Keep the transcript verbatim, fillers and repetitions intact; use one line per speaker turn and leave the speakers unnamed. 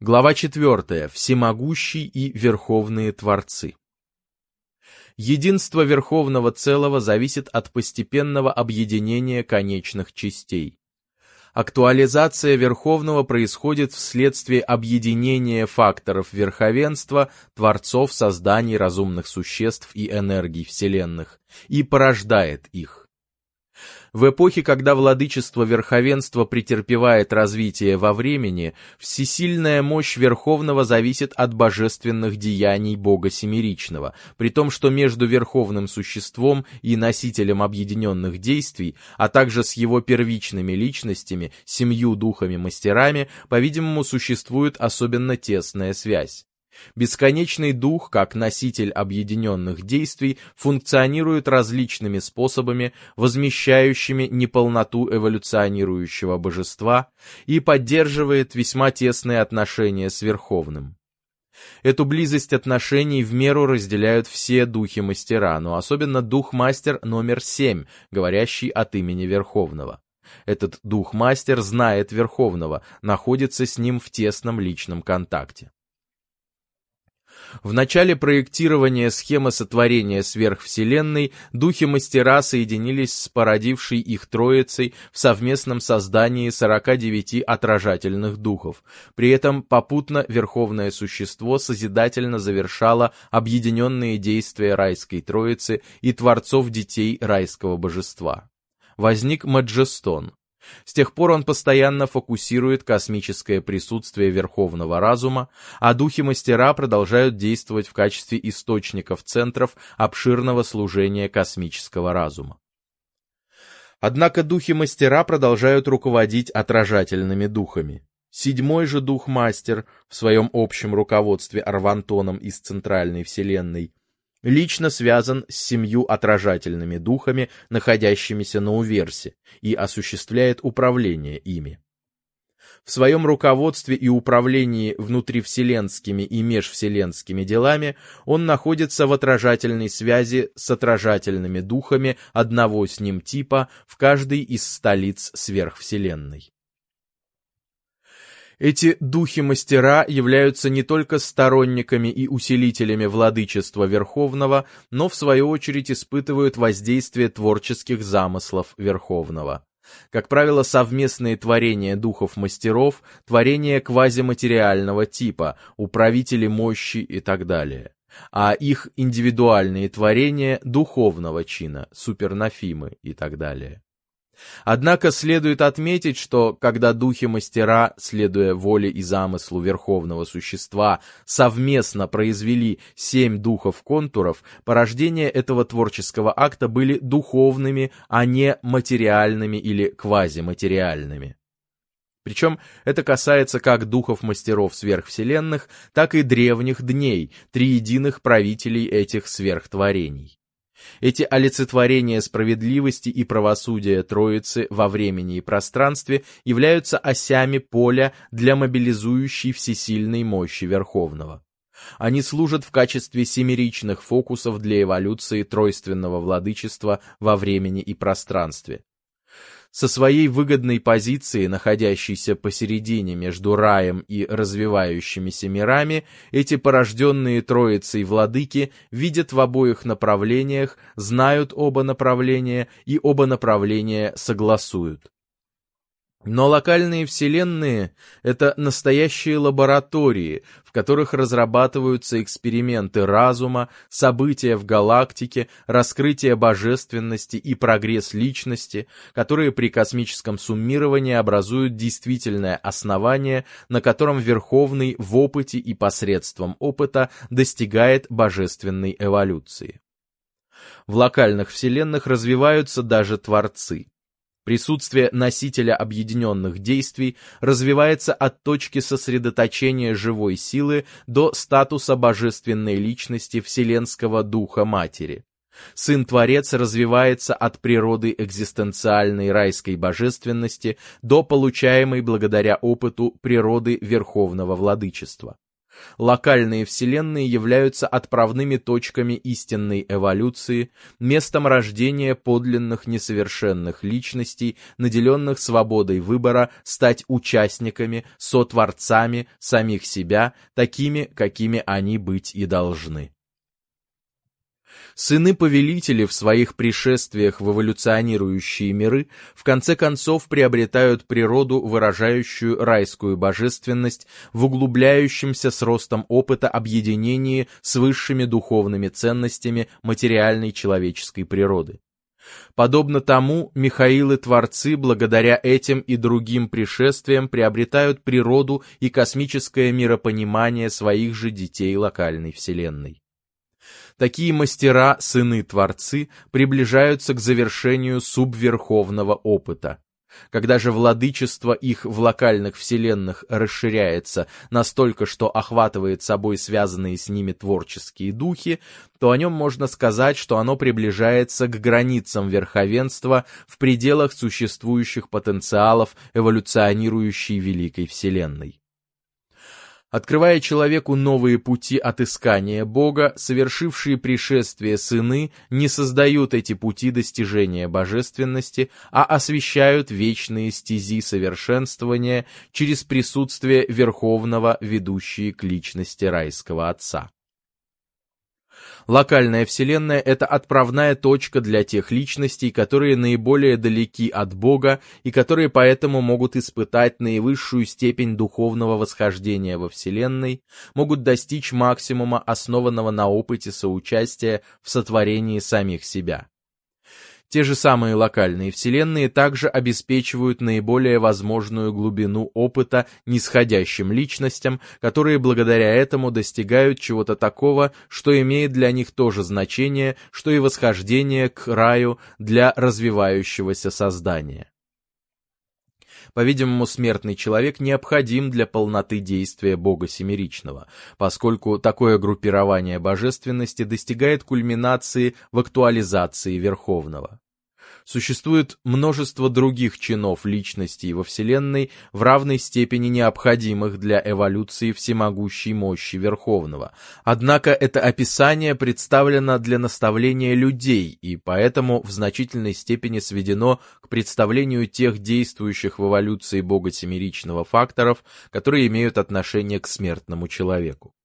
Глава четвертая. Всемогущий и верховные творцы. Единство верховного целого зависит от постепенного объединения конечных частей. Актуализация верховного происходит вследствие объединения факторов верховенства, творцов созданий разумных существ и энергий вселенных, и порождает их. В эпохе, когда владычество верховенства претерпевает развитие во времени, всесильная мощь Верховного зависит от божественных деяний Бога Семеричного, при том, что между Верховным Существом и носителем объединенных действий, а также с его первичными личностями, семью духами-мастерами, по-видимому, существует особенно тесная связь. Бесконечный дух, как носитель объединенных действий, функционирует различными способами, возмещающими неполноту эволюционирующего божества, и поддерживает весьма тесные отношения с Верховным. Эту близость отношений в меру разделяют все духи-мастера, но особенно дух-мастер номер семь, говорящий от имени Верховного. Этот дух-мастер знает Верховного, находится с ним в тесном личном контакте. В начале проектирования схемы сотворения сверхвселенной духи-мастера соединились с породившей их троицей в совместном создании сорока девяти отражательных духов. При этом попутно Верховное Существо созидательно завершало объединенные действия райской троицы и творцов детей райского божества. Возник Маджестон. С тех пор он постоянно фокусирует космическое присутствие Верховного Разума, а духи-мастера продолжают действовать в качестве источников центров обширного служения космического разума. Однако духи-мастера продолжают руководить отражательными духами. Седьмой же дух-мастер в своем общем руководстве Арвантоном из Центральной Вселенной лично связан с семью отражательными духами, находящимися на Уверсе, и осуществляет управление ими. В своем руководстве и управлении внутривселенскими и межвселенскими делами он находится в отражательной связи с отражательными духами одного с ним типа в каждой из столиц сверхвселенной. Эти духи-мастера являются не только сторонниками и усилителями владычества Верховного, но в свою очередь испытывают воздействие творческих замыслов Верховного. Как правило, совместные творения духов-мастеров, творения квазиматериального типа, управители мощи и так далее. А их индивидуальные творения духовного чина, супернофимы и так далее. Однако следует отметить, что когда духи-мастера, следуя воле и замыслу Верховного Существа, совместно произвели семь духов-контуров, порождения этого творческого акта были духовными, а не материальными или квазиматериальными. Причем это касается как духов-мастеров сверхвселенных, так и древних дней, триединых правителей этих сверхтворений. Эти олицетворения справедливости и правосудия Троицы во времени и пространстве являются осями поля для мобилизующей всесильной мощи Верховного. Они служат в качестве семеричных фокусов для эволюции тройственного владычества во времени и пространстве. Со своей выгодной позиции, находящейся посередине между раем и развивающимися мирами, эти порожденные Троицей владыки видят в обоих направлениях, знают оба направления и оба направления согласуют. Но локальные вселенные — это настоящие лаборатории, в которых разрабатываются эксперименты разума, события в галактике, раскрытие божественности и прогресс личности, которые при космическом суммировании образуют действительное основание, на котором Верховный в опыте и посредством опыта достигает божественной эволюции. В локальных вселенных развиваются даже творцы. Присутствие носителя объединенных действий развивается от точки сосредоточения живой силы до статуса божественной личности Вселенского Духа Матери. Сын-творец развивается от природы экзистенциальной райской божественности до получаемой благодаря опыту природы Верховного Владычества. Локальные вселенные являются отправными точками истинной эволюции, местом рождения подлинных несовершенных личностей, наделенных свободой выбора стать участниками, сотворцами самих себя, такими, какими они быть и должны. Сыны-повелители в своих пришествиях в эволюционирующие миры в конце концов приобретают природу, выражающую райскую божественность в углубляющемся с ростом опыта объединении с высшими духовными ценностями материальной человеческой природы. Подобно тому, Михаилы-творцы благодаря этим и другим пришествиям приобретают природу и космическое миропонимание своих же детей локальной вселенной. Такие мастера, сыны-творцы, приближаются к завершению субверховного опыта. Когда же владычество их в локальных вселенных расширяется настолько, что охватывает собой связанные с ними творческие духи, то о нем можно сказать, что оно приближается к границам верховенства в пределах существующих потенциалов эволюционирующей великой вселенной. Открывая человеку новые пути отыскания Бога, совершившие пришествие сыны не создают эти пути достижения божественности, а освещают вечные стези совершенствования через присутствие Верховного, ведущие к личности райского Отца. Локальная вселенная — это отправная точка для тех личностей, которые наиболее далеки от Бога и которые поэтому могут испытать наивысшую степень духовного восхождения во вселенной, могут достичь максимума, основанного на опыте соучастия в сотворении самих себя. Те же самые локальные вселенные также обеспечивают наиболее возможную глубину опыта нисходящим личностям, которые благодаря этому достигают чего-то такого, что имеет для них то же значение, что и восхождение к раю для развивающегося создания. По-видимому, смертный человек необходим для полноты действия Бога Семеричного, поскольку такое группирование божественности достигает кульминации в актуализации Верховного. Существует множество других чинов личностей во Вселенной, в равной степени необходимых для эволюции всемогущей мощи Верховного. Однако это описание представлено для наставления людей и поэтому в значительной степени сведено к представлению тех действующих в эволюции Бога Семеричного факторов, которые имеют отношение к смертному человеку.